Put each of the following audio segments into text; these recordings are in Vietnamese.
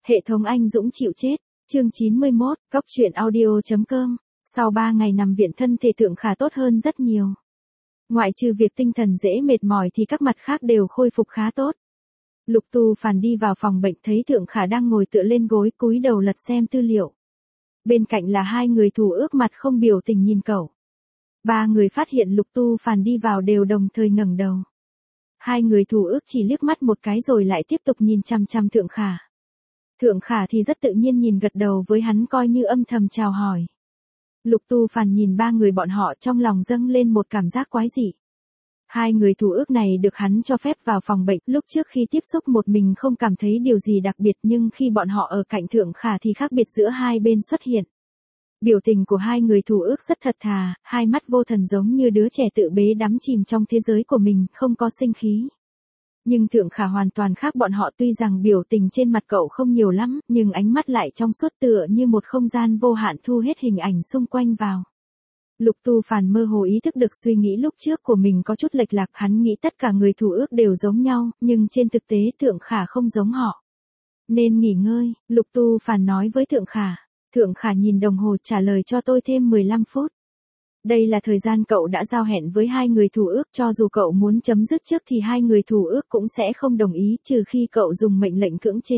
Hệ thống anh Dũng chịu chết. Chương 91, Cóc truyện audio.com. Sau 3 ngày nằm viện thân thể Thượng Khả tốt hơn rất nhiều. Ngoại trừ việc tinh thần dễ mệt mỏi thì các mặt khác đều khôi phục khá tốt. Lục Tu Phàn đi vào phòng bệnh thấy Thượng Khả đang ngồi tựa lên gối cúi đầu lật xem tư liệu. Bên cạnh là hai người thủ ước mặt không biểu tình nhìn cậu. Ba người phát hiện Lục Tu Phàn đi vào đều đồng thời ngẩng đầu. Hai người thủ ước chỉ liếc mắt một cái rồi lại tiếp tục nhìn chằm chằm Thượng Khả. Thượng Khả thì rất tự nhiên nhìn gật đầu với hắn coi như âm thầm chào hỏi. Lục Tu Phàn nhìn ba người bọn họ trong lòng dâng lên một cảm giác quái dị. Hai người thủ ước này được hắn cho phép vào phòng bệnh, lúc trước khi tiếp xúc một mình không cảm thấy điều gì đặc biệt nhưng khi bọn họ ở cạnh Thượng Khả thì khác biệt giữa hai bên xuất hiện. Biểu tình của hai người thủ ước rất thật thà, hai mắt vô thần giống như đứa trẻ tự bế đắm chìm trong thế giới của mình, không có sinh khí. Nhưng Thượng Khả hoàn toàn khác bọn họ, tuy rằng biểu tình trên mặt cậu không nhiều lắm, nhưng ánh mắt lại trong suốt tựa như một không gian vô hạn thu hết hình ảnh xung quanh vào. Lục Tu Phàn mơ hồ ý thức được suy nghĩ lúc trước của mình có chút lệch lạc, hắn nghĩ tất cả người thủ ước đều giống nhau, nhưng trên thực tế Thượng Khả không giống họ. Nên nghỉ ngơi, Lục Tu Phàn nói với Thượng Khả. Thượng Khả nhìn đồng hồ trả lời cho tôi thêm 15 phút. Đây là thời gian cậu đã giao hẹn với hai người thủ ước, cho dù cậu muốn chấm dứt trước thì hai người thủ ước cũng sẽ không đồng ý trừ khi cậu dùng mệnh lệnh cưỡng chế.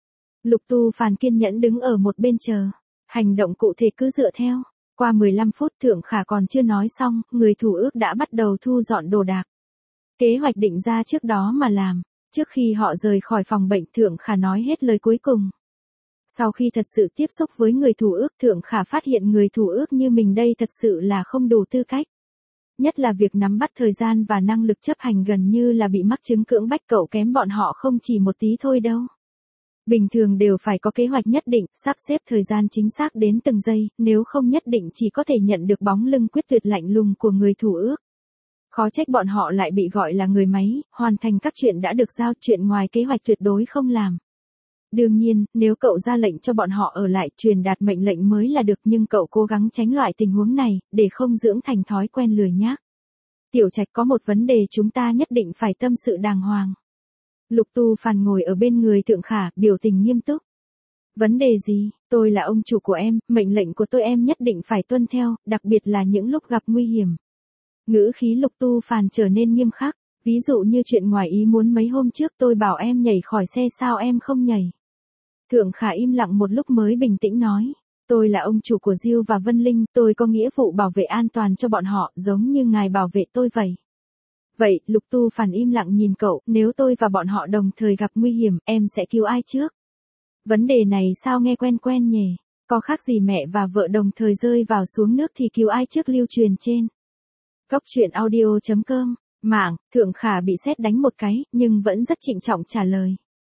Lục Tu Phàn kiên nhẫn đứng ở một bên chờ. Hành động cụ thể cứ dựa theo. Qua 15 phút Thượng Khả còn chưa nói xong, người thủ ước đã bắt đầu thu dọn đồ đạc. Kế hoạch định ra trước đó mà làm. Trước khi họ rời khỏi phòng bệnh Thượng Khả nói hết lời cuối cùng. Sau khi thật sự tiếp xúc với người thủ ước Thượng Khả phát hiện người thủ ước như mình đây thật sự là không đủ tư cách. Nhất là việc nắm bắt thời gian và năng lực chấp hành gần như là bị mắc chứng cưỡng bách, cậu kém bọn họ không chỉ một tí thôi đâu. Bình thường đều phải có kế hoạch nhất định, sắp xếp thời gian chính xác đến từng giây, nếu không nhất định chỉ có thể nhận được bóng lưng quyết tuyệt lạnh lùng của người thủ ước. Khó trách bọn họ lại bị gọi là người máy, hoàn thành các chuyện đã được giao, chuyện ngoài kế hoạch tuyệt đối không làm. Đương nhiên, nếu cậu ra lệnh cho bọn họ ở lại truyền đạt mệnh lệnh mới là được, nhưng cậu cố gắng tránh loại tình huống này, để không dưỡng thành thói quen lười nhác. Tiểu Trạch, có một vấn đề chúng ta nhất định phải tâm sự đàng hoàng. Lục Tu Phàn ngồi ở bên người Thượng Khả, biểu tình nghiêm túc. Vấn đề gì? Tôi là ông chủ của em, mệnh lệnh của tôi em nhất định phải tuân theo, đặc biệt là những lúc gặp nguy hiểm. Ngữ khí Lục Tu Phàn trở nên nghiêm khắc. Ví dụ như chuyện ngoài ý muốn mấy hôm trước tôi bảo em nhảy khỏi xe sao em không nhảy. Thượng Khả im lặng một lúc mới bình tĩnh nói. Tôi là ông chủ của Diêu và Vân Linh, tôi có nghĩa vụ bảo vệ an toàn cho bọn họ giống như ngài bảo vệ tôi vậy. Vậy, Lục Tu Phàn im lặng nhìn cậu, nếu tôi và bọn họ đồng thời gặp nguy hiểm, em sẽ cứu ai trước? Vấn đề này sao nghe quen quen nhỉ? Có khác gì mẹ và vợ đồng thời rơi vào xuống nước thì cứu ai trước lưu truyền trên. Cóc truyện audio.com. Mạng, Thượng Khả bị sét đánh một cái, nhưng vẫn rất trịnh trọng trả lời.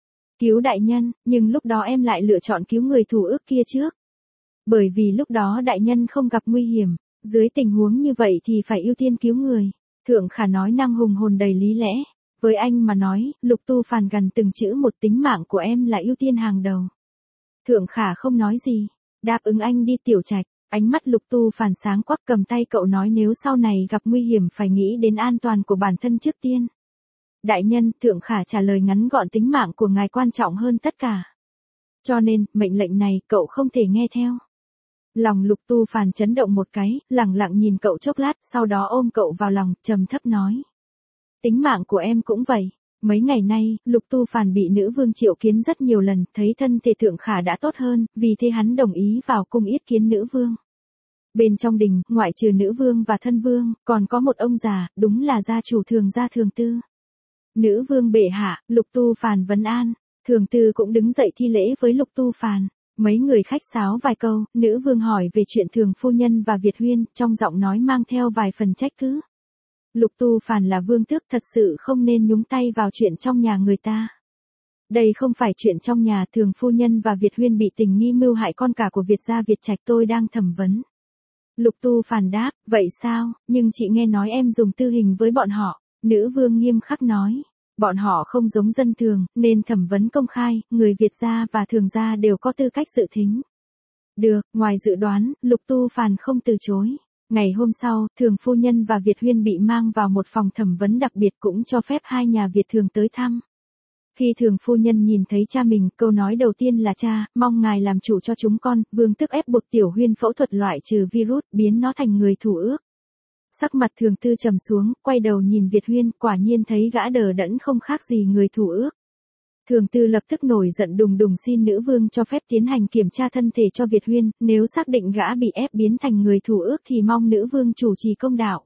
Cứu đại nhân, nhưng lúc đó em lại lựa chọn cứu người thủ ước kia trước. Bởi vì lúc đó đại nhân không gặp nguy hiểm, dưới tình huống như vậy thì phải ưu tiên cứu người. Thượng Khả nói năng hùng hồn đầy lý lẽ. Với anh mà nói, Lục Tu Phàn gần từng chữ một, tính mạng của em là ưu tiên hàng đầu. Thượng Khả không nói gì. Đáp ứng anh đi Tiểu Trạch. Ánh mắt Lục Tu Phàn sáng quắc, cầm tay cậu nói nếu sau này gặp nguy hiểm phải nghĩ đến an toàn của bản thân trước tiên. Đại nhân, Thượng Khả trả lời ngắn gọn, tính mạng của ngài quan trọng hơn tất cả. Cho nên, mệnh lệnh này cậu không thể nghe theo. Lòng Lục Tu Phàn chấn động một cái, lẳng lặng nhìn cậu chốc lát, sau đó ôm cậu vào lòng, trầm thấp nói. Tính mạng của em cũng vậy. Mấy ngày nay, Lục Tu Phàn bị nữ vương triệu kiến rất nhiều lần, thấy thân thể Thượng Khả đã tốt hơn, vì thế hắn đồng ý vào cung yết kiến nữ vương. Bên trong đình, ngoại trừ nữ vương và thân vương, còn có một ông già, đúng là gia chủ Thường gia Thường Tư. Nữ vương bệ hạ, Lục Tu Phàn vấn an. Thường Tư cũng đứng dậy thi lễ với Lục Tu Phàn. Mấy người khách sáo vài câu, nữ vương hỏi về chuyện Thường phu nhân và Việt Huyên, trong giọng nói mang theo vài phần trách cứ. Lục Tu Phàn là vương tước, thật sự không nên nhúng tay vào chuyện trong nhà người ta. Đây không phải chuyện trong nhà, Thường phu nhân và Việt Huyên bị tình nghi mưu hại con cả của Việt gia Việt Trạch, tôi đang thẩm vấn. Lục Tu Phàn đáp, vậy sao, nhưng chị nghe nói em dùng tư hình với bọn họ. Nữ vương nghiêm khắc nói, bọn họ không giống dân thường, nên thẩm vấn công khai, người Việt gia và Thường gia đều có tư cách dự thính. Được, ngoài dự đoán, Lục Tu Phàn không từ chối. Ngày hôm sau, Thường phu nhân và Việt Huyên bị mang vào một phòng thẩm vấn đặc biệt, cũng cho phép hai nhà Việt Thường tới thăm. Khi Thường phu nhân nhìn thấy cha mình, câu nói đầu tiên là cha, mong ngài làm chủ cho chúng con, Vương Tước ép buộc Tiểu Huyên phẫu thuật loại trừ virus, biến nó thành người thủ ước. Sắc mặt Thường Tư trầm xuống, quay đầu nhìn Việt Huyên, quả nhiên thấy gã đờ đẫn không khác gì người thủ ước. Thường Tư lập tức nổi giận đùng đùng xin nữ vương cho phép tiến hành kiểm tra thân thể cho Việt Huyên, nếu xác định gã bị ép biến thành người thủ ước thì mong nữ vương chủ trì công đạo.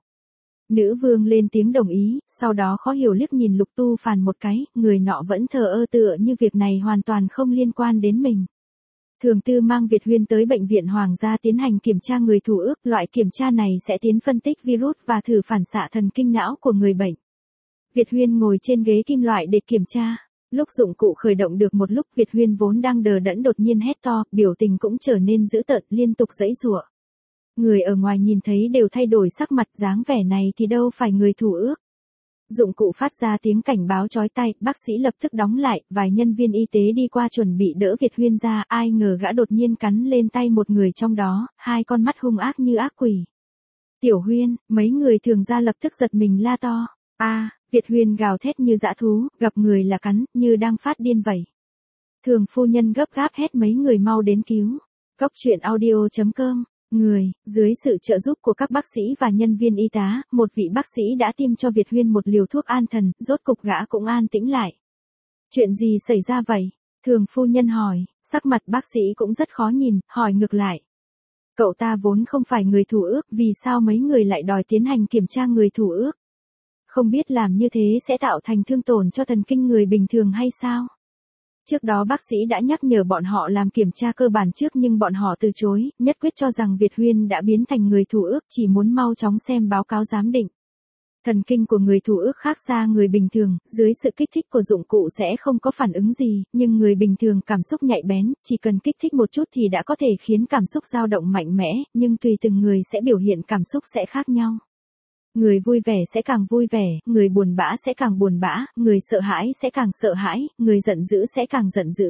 Nữ vương lên tiếng đồng ý, sau đó khó hiểu liếc nhìn Lục Tu Phàn một cái, người nọ vẫn thờ ơ tựa như việc này hoàn toàn không liên quan đến mình. Thường Tư mang Việt Huyên tới bệnh viện Hoàng gia tiến hành kiểm tra người thủ ước, loại kiểm tra này sẽ tiến phân tích virus và thử phản xạ thần kinh não của người bệnh. Việt Huyên ngồi trên ghế kim loại để kiểm tra. Lúc dụng cụ khởi động được một lúc, Việt Huyên vốn đang đờ đẫn đột nhiên hét to, biểu tình cũng trở nên dữ tợn, liên tục giãy giụa. Người ở ngoài nhìn thấy đều thay đổi sắc mặt, dáng vẻ này thì đâu phải người thủ ước. Dụng cụ phát ra tiếng cảnh báo chói tai, bác sĩ lập tức đóng lại, vài nhân viên y tế đi qua chuẩn bị đỡ Việt Huyên ra, ai ngờ gã đột nhiên cắn lên tay một người trong đó, hai con mắt hung ác như ác quỷ. Tiểu Huyên, mấy người Thường gia lập tức giật mình la to. Việt Huyên gào thét như dã thú, gặp người là cắn, như đang phát điên vậy. Thường phu nhân gấp gáp hét mấy người mau đến cứu. Cốc truyện audio.com. Dưới sự trợ giúp của các bác sĩ và nhân viên y tá, một vị bác sĩ đã tiêm cho Việt Huyên một liều thuốc an thần, rốt cục gã cũng an tĩnh lại. Chuyện gì xảy ra vậy? Thường phu nhân hỏi, sắc mặt bác sĩ cũng rất khó nhìn, hỏi ngược lại. Cậu ta vốn không phải người thủ ước, vì sao mấy người lại đòi tiến hành kiểm tra người thủ ước? Không biết làm như thế sẽ tạo thành thương tổn cho thần kinh người bình thường hay sao? Trước đó bác sĩ đã nhắc nhở bọn họ làm kiểm tra cơ bản trước nhưng bọn họ từ chối, nhất quyết cho rằng Việt Huyên đã biến thành người thủ ước, chỉ muốn mau chóng xem báo cáo giám định. Thần kinh của người thủ ước khác xa người bình thường, dưới sự kích thích của dụng cụ sẽ không có phản ứng gì, nhưng người bình thường cảm xúc nhạy bén, chỉ cần kích thích một chút thì đã có thể khiến cảm xúc dao động mạnh mẽ, nhưng tùy từng người sẽ biểu hiện cảm xúc sẽ khác nhau. Người vui vẻ sẽ càng vui vẻ, người buồn bã sẽ càng buồn bã, người sợ hãi sẽ càng sợ hãi, người giận dữ sẽ càng giận dữ.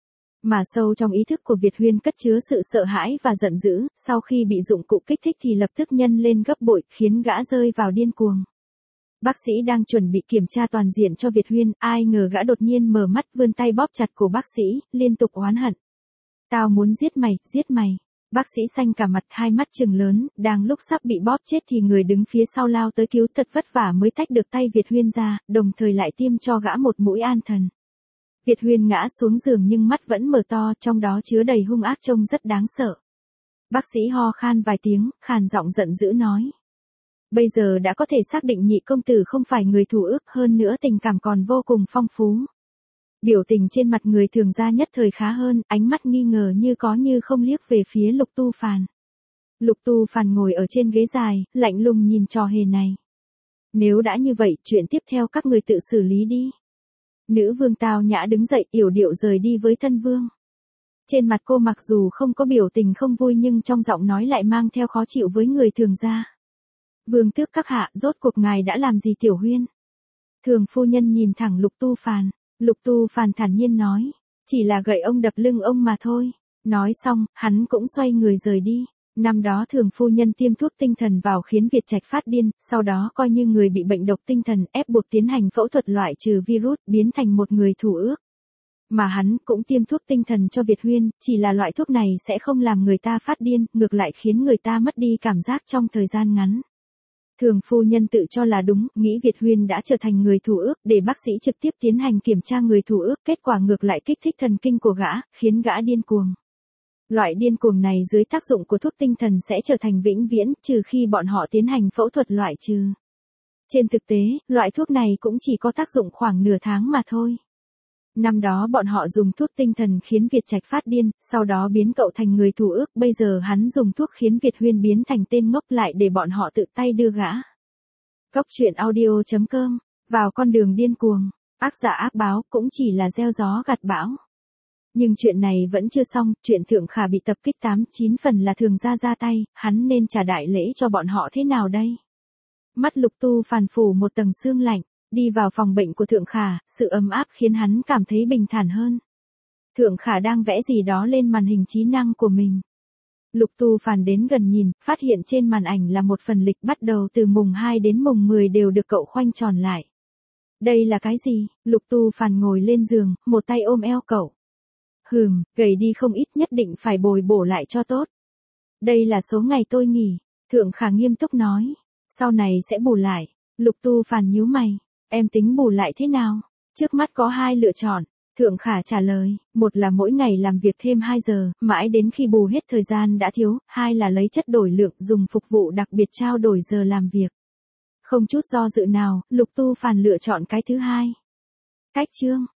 Mà sâu trong ý thức của Việt Huyên cất chứa sự sợ hãi và giận dữ, sau khi bị dụng cụ kích thích thì lập tức nhân lên gấp bội, khiến gã rơi vào điên cuồng. Bác sĩ đang chuẩn bị kiểm tra toàn diện cho Việt Huyên, ai ngờ gã đột nhiên mở mắt vươn tay bóp chặt cổ bác sĩ, liên tục oán hận. Tao muốn giết mày, giết mày. Bác sĩ xanh cả mặt, hai mắt trừng lớn, đang lúc sắp bị bóp chết thì người đứng phía sau lao tới cứu, thật vất vả mới tách được tay Việt Huyên ra, đồng thời lại tiêm cho gã một mũi an thần. Việt Huyên ngã xuống giường nhưng mắt vẫn mở to, trong đó chứa đầy hung ác trông rất đáng sợ. Bác sĩ ho khan vài tiếng, khàn giọng giận dữ nói. Bây giờ đã có thể xác định nhị công tử không phải người thủ ước, hơn nữa tình cảm còn vô cùng phong phú. Biểu tình trên mặt người Thường gia nhất thời khá hơn, ánh mắt nghi ngờ như có như không liếc về phía Lục Tu Phàn. Lục Tu Phàn ngồi ở trên ghế dài, lạnh lùng nhìn trò hề này. Nếu đã như vậy, chuyện tiếp theo các người tự xử lý đi. Nữ vương tao nhã đứng dậy, yểu điệu rời đi với thân vương. Trên mặt cô mặc dù không có biểu tình không vui nhưng trong giọng nói lại mang theo khó chịu với người Thường gia. Vương tước các hạ, rốt cuộc ngài đã làm gì Tiểu Huyên? Thường phu nhân nhìn thẳng Lục Tu Phàn. Lục Tu Phàn thản nhiên nói, chỉ là gậy ông đập lưng ông mà thôi. Nói xong, hắn cũng xoay người rời đi. Năm đó Thường phu nhân tiêm thuốc tinh thần vào khiến Việt Trạch phát điên, sau đó coi như người bị bệnh độc tinh thần, ép buộc tiến hành phẫu thuật loại trừ virus, biến thành một người thủ ước. Mà hắn cũng tiêm thuốc tinh thần cho Việt Huyên, chỉ là loại thuốc này sẽ không làm người ta phát điên, ngược lại khiến người ta mất đi cảm giác trong thời gian ngắn. Thường phu nhân tự cho là đúng, nghĩ Việt Huyên đã trở thành người thủ ước, để bác sĩ trực tiếp tiến hành kiểm tra người thủ ước, kết quả ngược lại kích thích thần kinh của gã, khiến gã điên cuồng. Loại điên cuồng này dưới tác dụng của thuốc tinh thần sẽ trở thành vĩnh viễn, trừ khi bọn họ tiến hành phẫu thuật loại trừ. Trên thực tế, loại thuốc này cũng chỉ có tác dụng khoảng nửa tháng mà thôi. Năm đó bọn họ dùng thuốc tinh thần khiến Việt Trạch phát điên, sau đó biến cậu thành người thủ ước, bây giờ hắn dùng thuốc khiến Việt Huyên biến thành tên ngốc lại để bọn họ tự tay đưa gã. Cốc truyện audio.com, vào con đường điên cuồng, ác giả ác báo cũng chỉ là gieo gió gặt bão. Nhưng chuyện này vẫn chưa xong, chuyện Thượng Khả bị tập kích 8-9 phần là Thường gia ra tay, hắn nên trả đại lễ cho bọn họ thế nào đây? Mắt Lục Tu Phàn phủ một tầng sương lạnh. Đi vào phòng bệnh của Thượng Khả, sự ấm áp khiến hắn cảm thấy bình thản hơn. Thượng Khả đang vẽ gì đó lên màn hình trí năng của mình. Lục Tu Phàn đến gần nhìn, phát hiện trên màn ảnh là một phần lịch bắt đầu từ mùng 2 đến mùng 10 đều được cậu khoanh tròn lại. Đây là cái gì? Lục Tu Phàn ngồi lên giường, một tay ôm eo cậu. Gầy đi không ít, nhất định phải bồi bổ lại cho tốt. Đây là số ngày tôi nghỉ, Thượng Khả nghiêm túc nói. Sau này sẽ bù lại. Lục Tu Phàn nhíu mày. Em tính bù lại thế nào? Trước mắt có hai lựa chọn. Thượng Khả trả lời, một là mỗi ngày làm việc thêm 2 giờ, mãi đến khi bù hết thời gian đã thiếu, hai là lấy chất đổi lượng dùng phục vụ đặc biệt trao đổi giờ làm việc. Không chút do dự nào, Lục Tu Phàn lựa chọn cái thứ hai. Cách chương